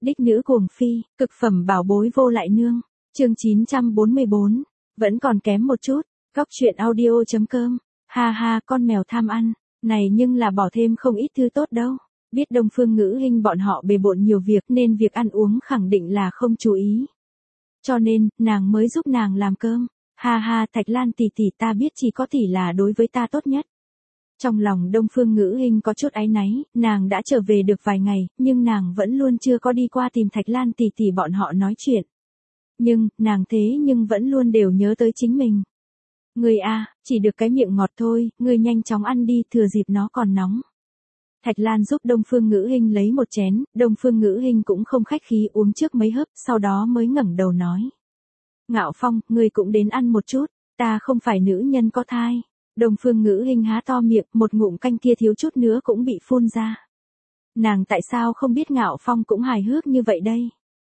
Đích nữ cuồng phi, cực phẩm bảo bối vô lại nương. Chương 944, vẫn còn kém một chút. Góc truyện audio.com. Ha ha, con mèo tham ăn, này nhưng là bỏ thêm không ít thứ tốt đâu. Biết Đông Phương Ngữ Hinh bọn họ bề bộn nhiều việc nên việc ăn uống khẳng định là không chú ý. Cho nên, nàng mới giúp nàng làm cơm. Ha ha, Thạch Lan tỷ tỷ, ta biết chỉ có tỷ là đối với ta tốt nhất. Trong lòng Đông Phương Ngữ Hinh có chút áy náy, nàng đã trở về được vài ngày, nhưng nàng vẫn luôn chưa có đi qua tìm Thạch Lan tỷ tỷ bọn họ nói chuyện. Nhưng, nàng thế nhưng vẫn luôn đều nhớ tới chính mình. Ngươi a, chỉ được cái miệng ngọt thôi, ngươi nhanh chóng ăn đi, thừa dịp nó còn nóng. Thạch Lan giúp Đông Phương Ngữ Hinh lấy một chén, Đông Phương Ngữ Hinh cũng không khách khí uống trước mấy hớp, sau đó mới ngẩng đầu nói. Ngạo Phong, ngươi cũng đến ăn một chút, ta không phải nữ nhân có thai. Đông Phương Ngữ Hinh há to miệng, một ngụm canh kia thiếu chút nữa cũng bị phun ra. Nàng tại sao không biết Ngạo Phong cũng hài hước như vậy đây?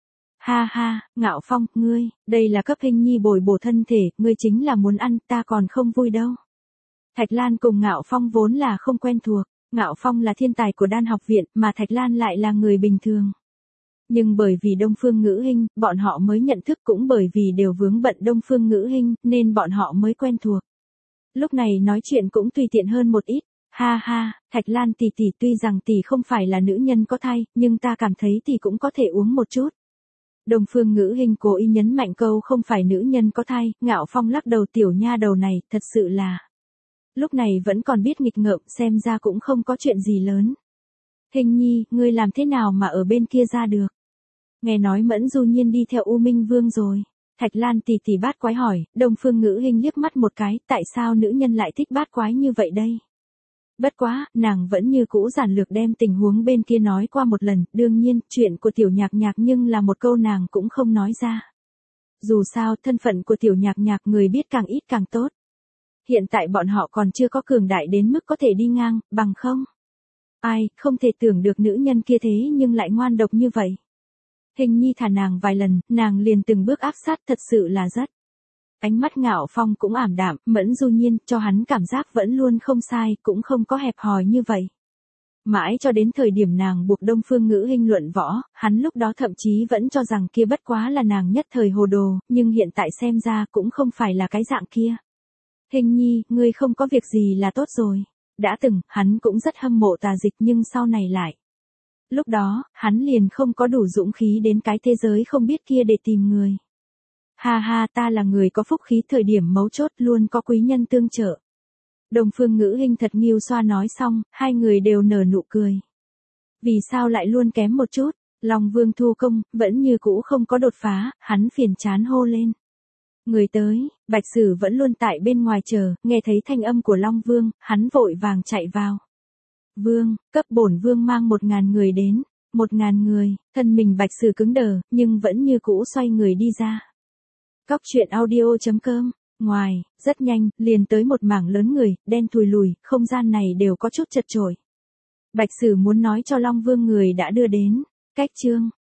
Ha ha, Ngạo Phong, ngươi, đây là cấp Hinh nhi bồi bổ thân thể, ngươi chính là muốn ăn, ta còn không vui đâu. Thạch Lan cùng Ngạo Phong vốn là không quen thuộc, Ngạo Phong là thiên tài của Đan học viện, mà Thạch Lan lại là người bình thường. Nhưng bởi vì Đông Phương Ngữ Hinh, bọn họ mới nhận thức, cũng bởi vì đều vướng bận Đông Phương Ngữ Hinh, nên bọn họ mới quen thuộc. Lúc này nói chuyện cũng tùy tiện hơn một ít. Ha ha, Thạch Lan tỷ tỷ, tuy rằng tỷ không phải là nữ nhân có thai, nhưng ta cảm thấy tỷ cũng có thể uống một chút. Đông Phương Ngữ Hinh cố ý nhấn mạnh câu không phải nữ nhân có thai, Ngạo Phong lắc đầu, tiểu nha đầu này, thật sự là. Lúc này vẫn còn biết nghịch ngợm, xem ra cũng không có chuyện gì lớn. Hinh nhi, ngươi làm thế nào mà ở bên kia ra được? Nghe nói Mẫn Du Nhiên đi theo U Minh Vương rồi. Thạch Lan tỷ tỷ bát quái hỏi, Đông Phương Ngữ Hinh liếc mắt một cái, tại sao nữ nhân lại thích bát quái như vậy đây? Bất quá, nàng vẫn như cũ giản lược đem tình huống bên kia nói qua một lần, đương nhiên, chuyện của tiểu nhạc nhạc nhưng là một câu nàng cũng không nói ra. Dù sao, thân phận của tiểu nhạc nhạc người biết càng ít càng tốt. Hiện tại bọn họ còn chưa có cường đại đến mức có thể đi ngang, bằng không? Ai, không thể tưởng được nữ nhân kia thế nhưng lại ngoan độc như vậy. Hình nhi thả nàng vài lần, nàng liền từng bước áp sát, thật sự là rất. Ánh mắt Ngạo Phong cũng ảm đạm, Mẫn Du Nhiên, cho hắn cảm giác vẫn luôn không sai, cũng không có hẹp hòi như vậy. Mãi cho đến thời điểm nàng buộc Đông Phương Ngữ Hinh luận võ, hắn lúc đó thậm chí vẫn cho rằng kia bất quá là nàng nhất thời hồ đồ, nhưng hiện tại xem ra cũng không phải là cái dạng kia. Hình nhi, ngươi không có việc gì là tốt rồi. Đã từng, hắn cũng rất hâm mộ Tà Dịch nhưng sau này lại. Lúc đó, hắn liền không có đủ dũng khí đến cái thế giới không biết kia để tìm người. Ha ha, ta là người có phúc khí, thời điểm mấu chốt luôn có quý nhân tương trợ. Đông Phương Ngữ Hinh thật nghiêu xoa nói xong, hai người đều nở nụ cười. Vì sao lại luôn kém một chút? Long Vương thu công, vẫn như cũ không có đột phá, hắn phiền chán hô lên. Người tới, Bạch Sử vẫn luôn tại bên ngoài chờ, nghe thấy thanh âm của Long Vương, hắn vội vàng chạy vào. Vương, cấp bổn vương mang 1000 người đến. 1000 người, thân mình Bạch Sử cứng đờ, nhưng vẫn như cũ xoay người đi ra. Góc truyện audio.com. Ngoài, rất nhanh, liền tới một mảng lớn người, đen thùi lùi, không gian này đều có chút chật chội. Bạch Sử muốn nói cho Long Vương người đã đưa đến. Cách chương.